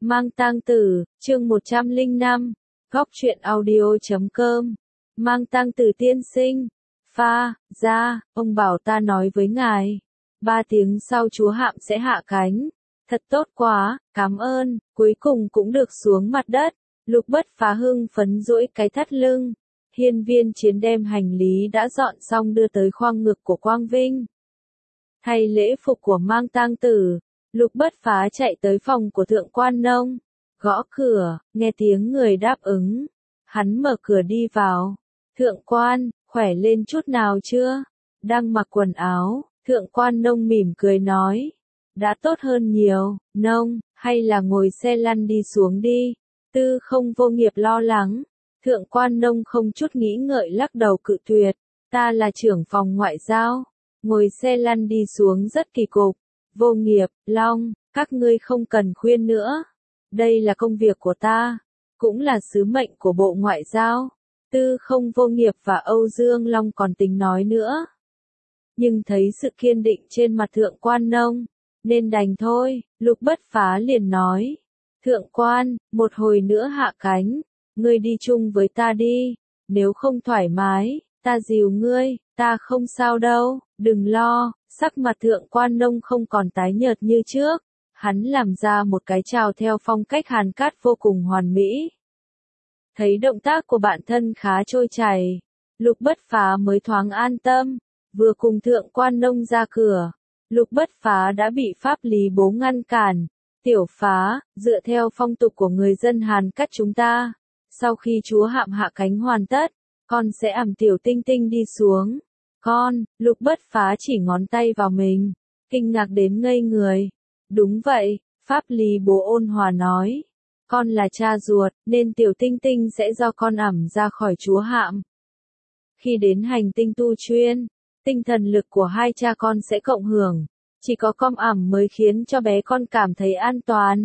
Mang tang tử, chương 105, góc truyện audio.com. Mang tang tử tiên sinh. Pha, ra, ông bảo ta nói với ngài. 3 tiếng sau chúa Hạm sẽ hạ cánh. Thật tốt quá, cảm ơn, cuối cùng cũng được xuống mặt đất. Lục Bất Phá hưng phấn duỗi cái thắt lưng. Hiên Viên Chiến đem hành lý đã dọn xong đưa tới khoang ngực của Quang Vinh. Thay lễ phục của mang tang tử, Lục Bất Phá chạy tới phòng của Thượng Quan Nông, gõ cửa, nghe tiếng người đáp ứng. Hắn mở cửa đi vào. Thượng Quan, khỏe lên chút nào chưa? Đang mặc quần áo, Thượng Quan Nông mỉm cười nói. Đã tốt hơn nhiều, Nông, hay là ngồi xe lăn đi xuống đi. Tư Không Vô Nghiệp lo lắng. Thượng Quan Nông không chút nghĩ ngợi lắc đầu cự tuyệt. Ta là trưởng phòng ngoại giao. Ngồi xe lăn đi xuống rất kỳ cục. Vô Nghiệp, Long, các ngươi không cần khuyên nữa. Đây là công việc của ta, cũng là sứ mệnh của Bộ Ngoại giao. Tư Không Vô Nghiệp và Âu Dương Long còn tính nói nữa. Nhưng thấy sự kiên định trên mặt Thượng Quan Nông, nên đành thôi, Lục Bất Phá liền nói. Thượng Quan, một hồi nữa hạ cánh, ngươi đi chung với ta đi, nếu không thoải mái, ta dìu ngươi, ta không sao đâu, đừng lo. Sắc mặt Thượng Quan Nông không còn tái nhợt như trước, hắn làm ra một cái chào theo phong cách Hàn Cát vô cùng hoàn mỹ. Thấy động tác của bạn thân khá trôi chảy, Lục Bất Phá mới thoáng an tâm, vừa cùng Thượng Quan Nông ra cửa, Lục Bất Phá đã bị Pháp Lý Bố ngăn cản. Tiểu Phá, dựa theo phong tục của người dân Hàn Cát chúng ta, sau khi chúa Hạm hạ cánh hoàn tất, con sẽ ẵm Tiểu Tinh Tinh đi xuống. Con, Lục Bất Phá chỉ ngón tay vào mình, kinh ngạc đến ngây người. Đúng vậy, Pháp Lý Bố ôn hòa nói. Con là cha ruột, nên Tiểu Tinh Tinh sẽ do con ẵm ra khỏi chúa Hạm. Khi đến hành tinh tu chuyên, tinh thần lực của hai cha con sẽ cộng hưởng. Chỉ có con ẵm mới khiến cho bé con cảm thấy an toàn.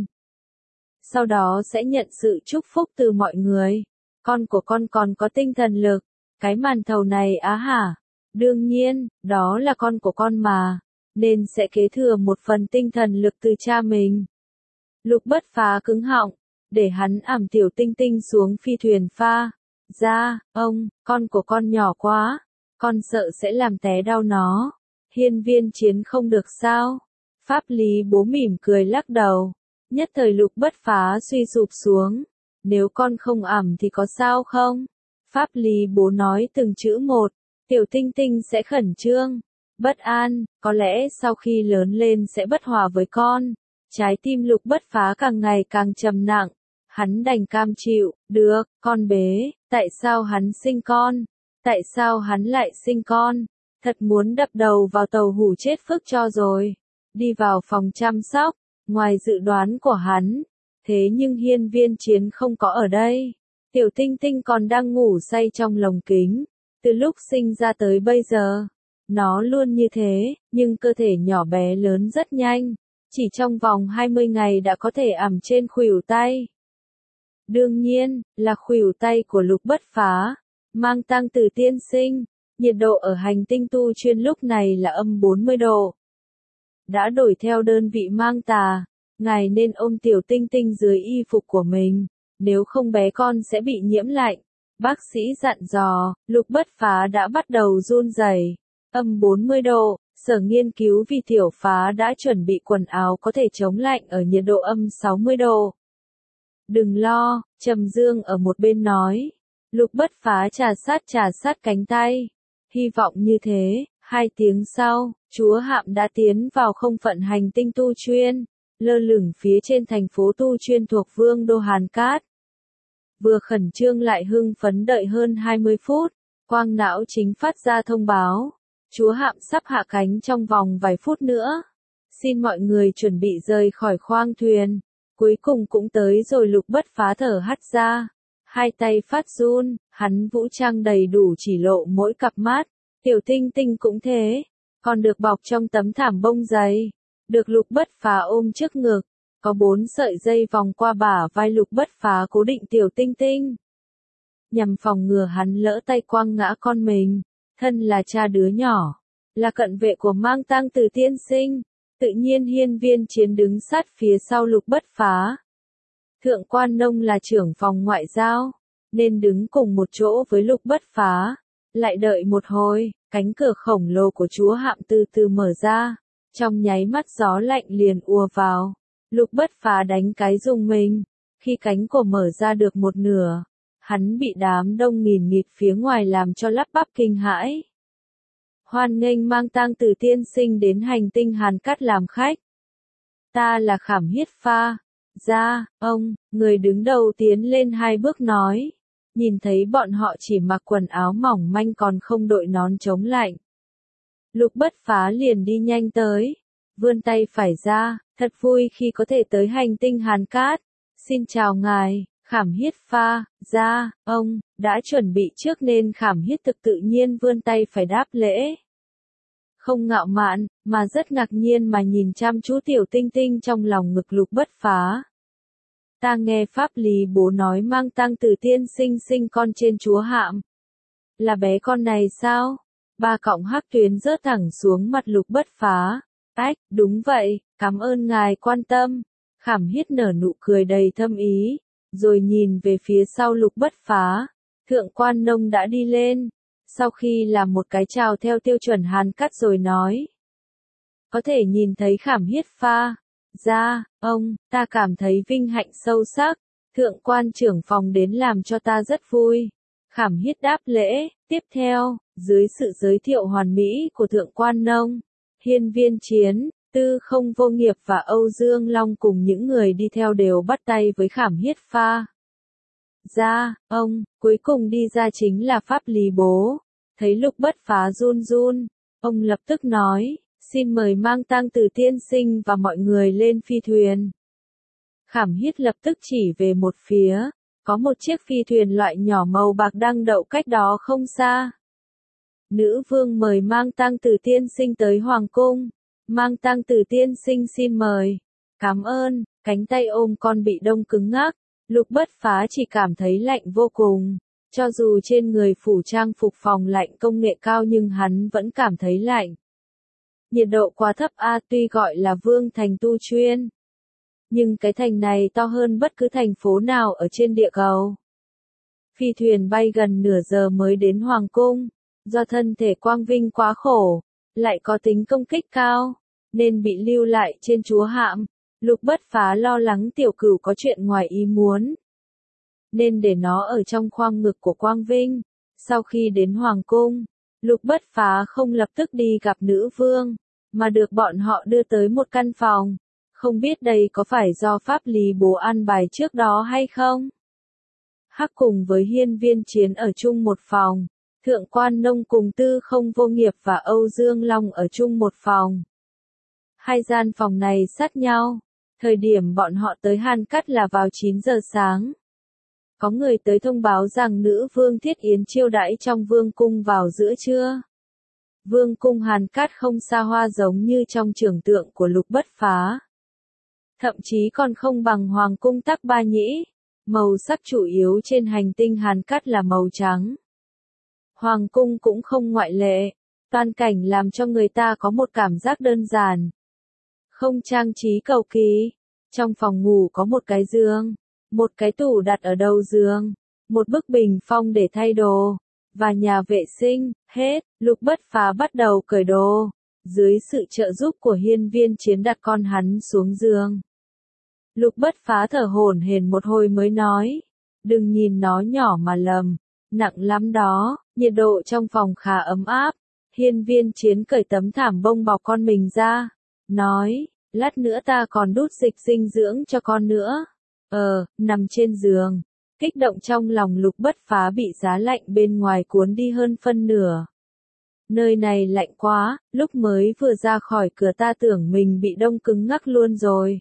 Sau đó sẽ nhận sự chúc phúc từ mọi người. Con của con còn có tinh thần lực. Cái màn thầu này á hả? Đương nhiên, đó là con của con mà, nên sẽ kế thừa một phần tinh thần lực từ cha mình. Lục Bất Phá cứng họng, để hắn ẵm Tiểu Tinh Tinh xuống phi thuyền pha. Ra, ông, con của con nhỏ quá, con sợ sẽ làm té đau nó. Hiên Viên Chiến không được sao? Pháp Lý Bố mỉm cười lắc đầu. Nhất thời Lục Bất Phá suy sụp xuống. Nếu con không ẵm thì có sao không? Pháp Lý Bố nói từng chữ một. Tiểu Tinh Tinh sẽ khẩn trương, bất an, có lẽ sau khi lớn lên sẽ bất hòa với con. Trái tim Lục Bất Phá càng ngày càng trầm nặng. Hắn đành cam chịu, được, con bế, tại sao hắn sinh con? Tại sao hắn lại sinh con? Thật muốn đập đầu vào tàu hủ chết phức cho rồi. Đi vào phòng chăm sóc, ngoài dự đoán của hắn. Thế nhưng Hiên Viên Chiến không có ở đây. Tiểu Tinh Tinh còn đang ngủ say trong lồng kính. Từ lúc sinh ra tới bây giờ, nó luôn như thế, nhưng cơ thể nhỏ bé lớn rất nhanh. Chỉ trong vòng 20 ngày đã có thể ẵm trên khuỷu tay. Đương nhiên, là khuỷu tay của Lục Bất Phá. Mang tang tử tiên sinh. Nhiệt độ ở hành tinh tu chuyên lúc này là âm 40 độ. Đã đổi theo đơn vị mang tà, ngài nên ôm Tiểu Tinh Tinh dưới y phục của mình, nếu không bé con sẽ bị nhiễm lạnh. Bác sĩ dặn dò, Lục Bất Phá đã bắt đầu run rẩy. Âm 40 độ, sở nghiên cứu vì Tiểu Phá đã chuẩn bị quần áo có thể chống lạnh ở nhiệt độ âm 60 độ. Đừng lo, Trầm Dương ở một bên nói. Lục Bất Phá trà sát cánh tay. Hy vọng như thế, 2 tiếng sau, chúa Hạm đã tiến vào không phận hành tinh tu chuyên, lơ lửng phía trên thành phố tu chuyên thuộc vương đô Hàn Cát. Vừa khẩn trương lại hưng phấn đợi hơn 20 phút, quang não chính phát ra thông báo. Chúa Hạm sắp hạ cánh trong vòng vài phút nữa. Xin mọi người chuẩn bị rời khỏi khoang thuyền. Cuối cùng cũng tới rồi. Lục Bất Phá thở hắt ra. Hai tay phát run, hắn vũ trang đầy đủ chỉ lộ mỗi cặp mắt. Tiểu Tinh Tinh cũng thế, còn được bọc trong tấm thảm bông dày. Được Lục Bất Phá ôm trước ngực. Có 4 sợi dây vòng qua bả vai Lục Bất Phá cố định Tiểu Tinh Tinh. Nhằm phòng ngừa hắn lỡ tay quăng ngã con mình. Thân là cha đứa nhỏ, là cận vệ của mang tang tử tiên sinh. Tự nhiên Hiên Viên Chiến đứng sát phía sau Lục Bất Phá. Thượng Quan Nông là trưởng phòng ngoại giao, nên đứng cùng một chỗ với Lục Bất Phá. Lại đợi một hồi, cánh cửa khổng lồ của chúa hạm từ từ mở ra. Trong nháy mắt gió lạnh liền ùa vào. Lục Bất Phá đánh cái rùng mình. Khi cánh cửa mở ra được một nửa, hắn bị đám đông nghìn nghịt phía ngoài làm cho lắp bắp kinh hãi. Hoan nghênh Mang Tang Tử tiên sinh đến hành tinh Hàn Cát làm khách. Ta là Khảm Hiết Pha. Ra, ông, người đứng đầu tiến lên 2 bước nói. Nhìn thấy bọn họ chỉ mặc quần áo mỏng manh còn không đội nón chống lạnh. Lục Bất Phá liền đi nhanh tới, vươn tay phải ra, thật vui khi có thể tới hành tinh Hàn Cát. Xin chào ngài, Khảm Hiết Pha. Ra, ông, đã chuẩn bị trước nên Khảm Hiết thực tự nhiên vươn tay phải đáp lễ. Không ngạo mạn, mà rất ngạc nhiên mà nhìn chăm chú tiểu tinh tinh trong lòng ngực Lục Bất Phá. Ta nghe pháp lý bố nói Mang Tang Tử tiên sinh sinh con trên chúa hạm. Là bé con này sao? 3 cọng hắc tuyến rớt thẳng xuống mặt Lục Bất Phá. Ách, đúng vậy, cảm ơn ngài quan tâm. Khảm Hiết nở nụ cười đầy thâm ý, rồi nhìn về phía sau Lục Bất Phá. Thượng Quan Nông đã đi lên, sau khi làm một cái chào theo tiêu chuẩn Hàn Cát rồi nói. Có thể nhìn thấy Khảm Hiết Pha. Ra, ông, ta cảm thấy vinh hạnh sâu sắc. Thượng quan trưởng phòng đến làm cho ta rất vui. Khảm Hiết đáp lễ. Tiếp theo, dưới sự giới thiệu hoàn mỹ của Thượng Quan Nông, Hiên Viên Chiến, Tư Không Vô Nghiệp và Âu Dương Long cùng những người đi theo đều bắt tay với Khảm Hiết Pha. Ra, ông, cuối cùng đi ra chính là pháp lý bố. Thấy Lục Bất Phá run run, ông lập tức nói, xin mời Mang Tang Tử tiên sinh và mọi người lên phi thuyền. Khảm Hiết lập tức chỉ về một phía, có một chiếc phi thuyền loại nhỏ màu bạc đang đậu cách đó không xa. Nữ vương mời Mang Tang Tử tiên sinh tới hoàng cung. Mang Tang Tử tiên sinh xin mời. Cảm ơn. Cánh tay ôm con bị đông cứng ngắc. Lục Bất Phá chỉ cảm thấy lạnh vô cùng. Cho dù trên người phủ trang phục phòng lạnh công nghệ cao nhưng hắn vẫn cảm thấy lạnh. Nhiệt độ quá thấp tuy gọi là Vương Thành Tu Chuyên. Nhưng cái thành này to hơn bất cứ thành phố nào ở trên địa cầu. Phi thuyền bay gần nửa giờ mới đến Hoàng Cung. Do thân thể Quang Vinh quá khổ, lại có tính công kích cao, nên bị lưu lại trên chúa hạm. Lục Bất Phá lo lắng tiểu cửu có chuyện ngoài ý muốn, nên để nó ở trong khoang ngực của Quang Vinh. Sau khi đến Hoàng Cung, Lục Bất Phá không lập tức đi gặp nữ vương, mà được bọn họ đưa tới một căn phòng. Không biết đây có phải do pháp lý bố an bài trước đó hay không? Hắc cùng với Hiên Viên Chiến ở chung một phòng. Thượng Quan Nông cùng Tư Không Vô Nghiệp và Âu Dương Long ở chung một phòng. 2 gian phòng này sát nhau. Thời điểm bọn họ tới Hàn Cát là vào 9 giờ sáng. Có người tới thông báo rằng nữ vương Thiết Yến chiêu đãi trong vương cung vào giữa trưa. Vương cung Hàn Cát không xa hoa giống như trong tưởng tượng của Lục Bất Phá. Thậm chí còn không bằng Hoàng cung Tắc Ba Nhĩ. Màu sắc chủ yếu trên hành tinh Hàn Cát là màu trắng. Hoàng cung cũng không ngoại lệ. Toàn cảnh làm cho người ta có một cảm giác đơn giản, không trang trí cầu kỳ. Trong phòng ngủ có một cái giường, một cái tủ đặt ở đầu giường, một bức bình phong để thay đồ, và nhà vệ sinh. Hết, Lục Bất Phá bắt đầu cởi đồ. Dưới sự trợ giúp của Hiên Viên Chiến đặt con hắn xuống giường. Lục Bất Phá thở hổn hển một hồi mới nói, đừng nhìn nó nhỏ mà lầm, nặng lắm đó. Nhiệt độ trong phòng khá ấm áp. Hiên Viên Chiến cởi tấm thảm bông bọc con mình ra, nói, lát nữa ta còn đút dịch dinh dưỡng cho con nữa. Nằm trên giường, kích động trong lòng Lục Bất Phá bị giá lạnh bên ngoài cuốn đi hơn phân nửa. Nơi này lạnh quá, lúc mới vừa ra khỏi cửa ta tưởng mình bị đông cứng ngắc luôn rồi.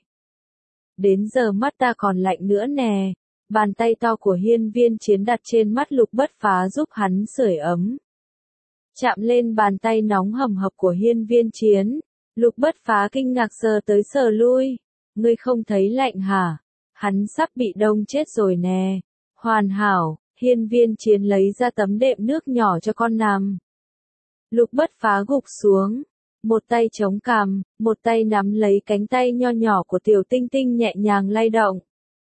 Đến giờ mắt ta còn lạnh nữa nè. Bàn tay to của Hiên Viên Chiến đặt trên mắt Lục Bất Phá giúp hắn sưởi ấm. Chạm lên bàn tay nóng hầm hập của Hiên Viên Chiến, Lục Bất Phá kinh ngạc sờ tới sờ lui. Ngươi không thấy lạnh hả? Hắn sắp bị đông chết rồi nè. Hoàn hảo. Hiên Viên Chiến lấy ra tấm đệm nước nhỏ cho con nằm. Lục Bất Phá gục xuống, một tay chống cằm, một tay nắm lấy cánh tay nho nhỏ của tiểu tinh tinh nhẹ nhàng lay động.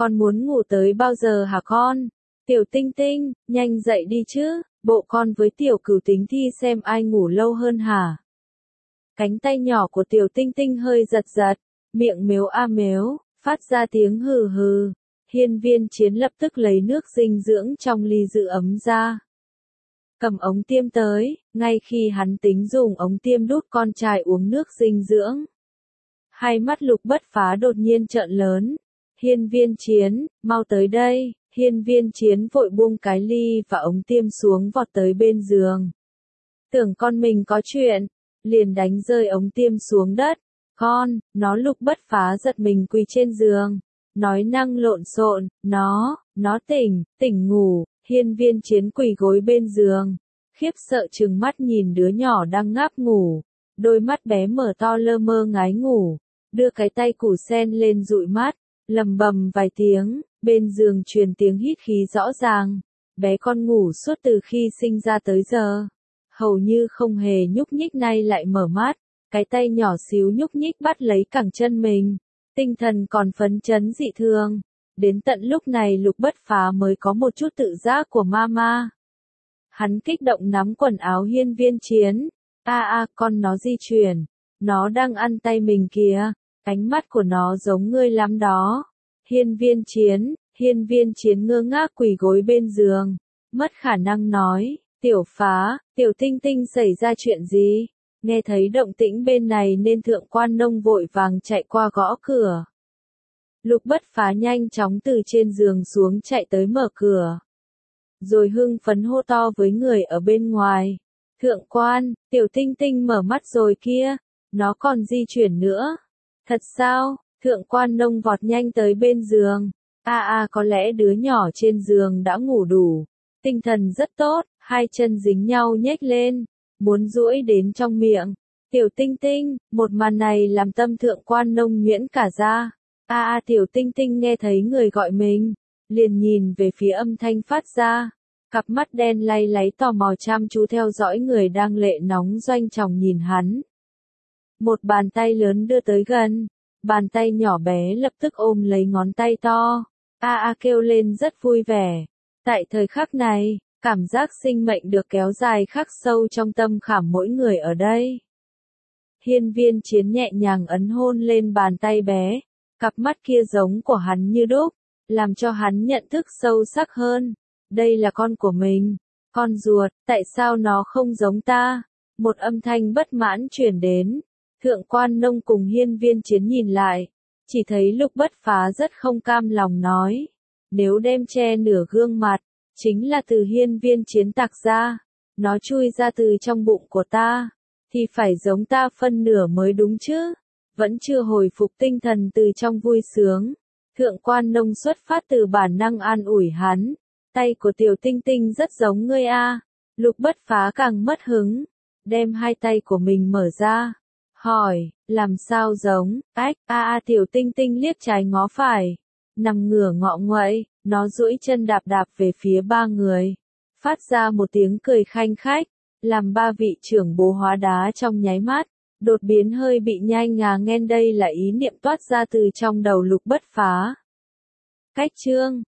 con muốn ngủ tới bao giờ hả con? Tiểu Tinh Tinh, nhanh dậy đi chứ, bộ con với Tiểu Cửu tính thi xem ai ngủ lâu hơn hả? Cánh tay nhỏ của Tiểu Tinh Tinh hơi giật giật, miệng mếu a mếu, phát ra tiếng hừ hừ. Hiên Viên Chiến lập tức lấy nước dinh dưỡng trong ly giữ ấm ra. Cầm ống tiêm tới, ngay khi hắn tính dùng ống tiêm đút con trai uống nước dinh dưỡng. Hai mắt Lục Bất Phá đột nhiên trợn lớn. Hiên Viên Chiến, mau tới đây. Hiên Viên Chiến vội buông cái ly và ống tiêm xuống vọt tới bên giường. Tưởng con mình có chuyện, liền đánh rơi ống tiêm xuống đất. Con, nó Lục Bất Phá giật mình quỳ trên giường. Nói năng lộn xộn, nó tỉnh ngủ. Hiên Viên Chiến quỳ gối bên giường, khiếp sợ trừng mắt nhìn đứa nhỏ đang ngáp ngủ, đôi mắt bé mở to lơ mơ ngái ngủ, đưa cái tay củ sen lên dụi mắt, lầm bầm vài tiếng, bên giường truyền tiếng hít khí rõ ràng, bé con ngủ suốt từ khi sinh ra tới giờ, hầu như không hề nhúc nhích, nay lại mở mắt, cái tay nhỏ xíu nhúc nhích bắt lấy cẳng chân mình, tinh thần còn phấn chấn dị thường. Đến tận lúc này Lục Bất Phá mới có một chút tự giác của mama. Hắn kích động nắm quần áo Hiên Viên Chiến. Con nó di chuyển. Nó đang ăn tay mình kìa. Ánh mắt của nó giống ngươi lắm đó. Hiên Viên Chiến ngơ ngác quỳ gối bên giường. Mất khả năng nói. Tiểu Phá, Tiểu Tinh Tinh xảy ra chuyện gì? Nghe thấy động tĩnh bên này nên Thượng Quan Nông vội vàng chạy qua gõ cửa. Lục Bất Phá nhanh chóng từ trên giường xuống chạy tới mở cửa. Rồi hưng phấn hô to với người ở bên ngoài. Thượng quan, Tiểu Tinh Tinh mở mắt rồi kia. Nó còn di chuyển nữa. Thật sao? Thượng quan Nông vọt nhanh tới bên giường. Có lẽ đứa nhỏ trên giường đã ngủ đủ. Tinh thần rất tốt, hai chân dính nhau nhếch lên. Muốn duỗi đến trong miệng. Tiểu Tinh Tinh, một màn này làm tâm Thượng quan Nông nhuyễn cả ra. Tiểu Tinh Tinh nghe thấy người gọi mình, liền nhìn về phía âm thanh phát ra, cặp mắt đen lay láy tò mò chăm chú theo dõi người đang lệ nóng doanh trọng nhìn hắn. Một bàn tay lớn đưa tới gần, bàn tay nhỏ bé lập tức ôm lấy ngón tay to, kêu lên rất vui vẻ. Tại thời khắc này, cảm giác sinh mệnh được kéo dài khắc sâu trong tâm khảm mỗi người ở đây. Hiên Viên Chiến nhẹ nhàng ấn hôn lên bàn tay bé. Cặp mắt kia giống của hắn như đúc, làm cho hắn nhận thức sâu sắc hơn. Đây là con của mình, con ruột, tại sao nó không giống ta? Một âm thanh bất mãn truyền đến. Thượng quan Nông cùng Hiên Viên Chiến nhìn lại, chỉ thấy Lục Bất Phá rất không cam lòng nói. Nếu đem che nửa gương mặt, chính là từ Hiên Viên Chiến tạc ra, nó chui ra từ trong bụng của ta, thì phải giống ta phân nửa mới đúng chứ. Vẫn chưa hồi phục tinh thần từ trong vui sướng. Thượng quan Nông xuất phát từ bản năng an ủi hắn. Tay của Tiểu Tinh Tinh rất giống ngươi a. Lục Bất Phá càng mất hứng. Đem hai tay của mình mở ra. Hỏi, làm sao giống? Tiểu Tinh Tinh liếc trái ngó phải. Nằm ngửa ngọ nguậy, nó duỗi chân đạp đạp về phía ba người. Phát ra một tiếng cười khanh khách. Làm ba vị trưởng bố hóa đá trong nháy mắt. Đột biến hơi bị nhai ngà nghen, đây là ý niệm toát ra từ trong đầu Lục Bất Phá. Cách chương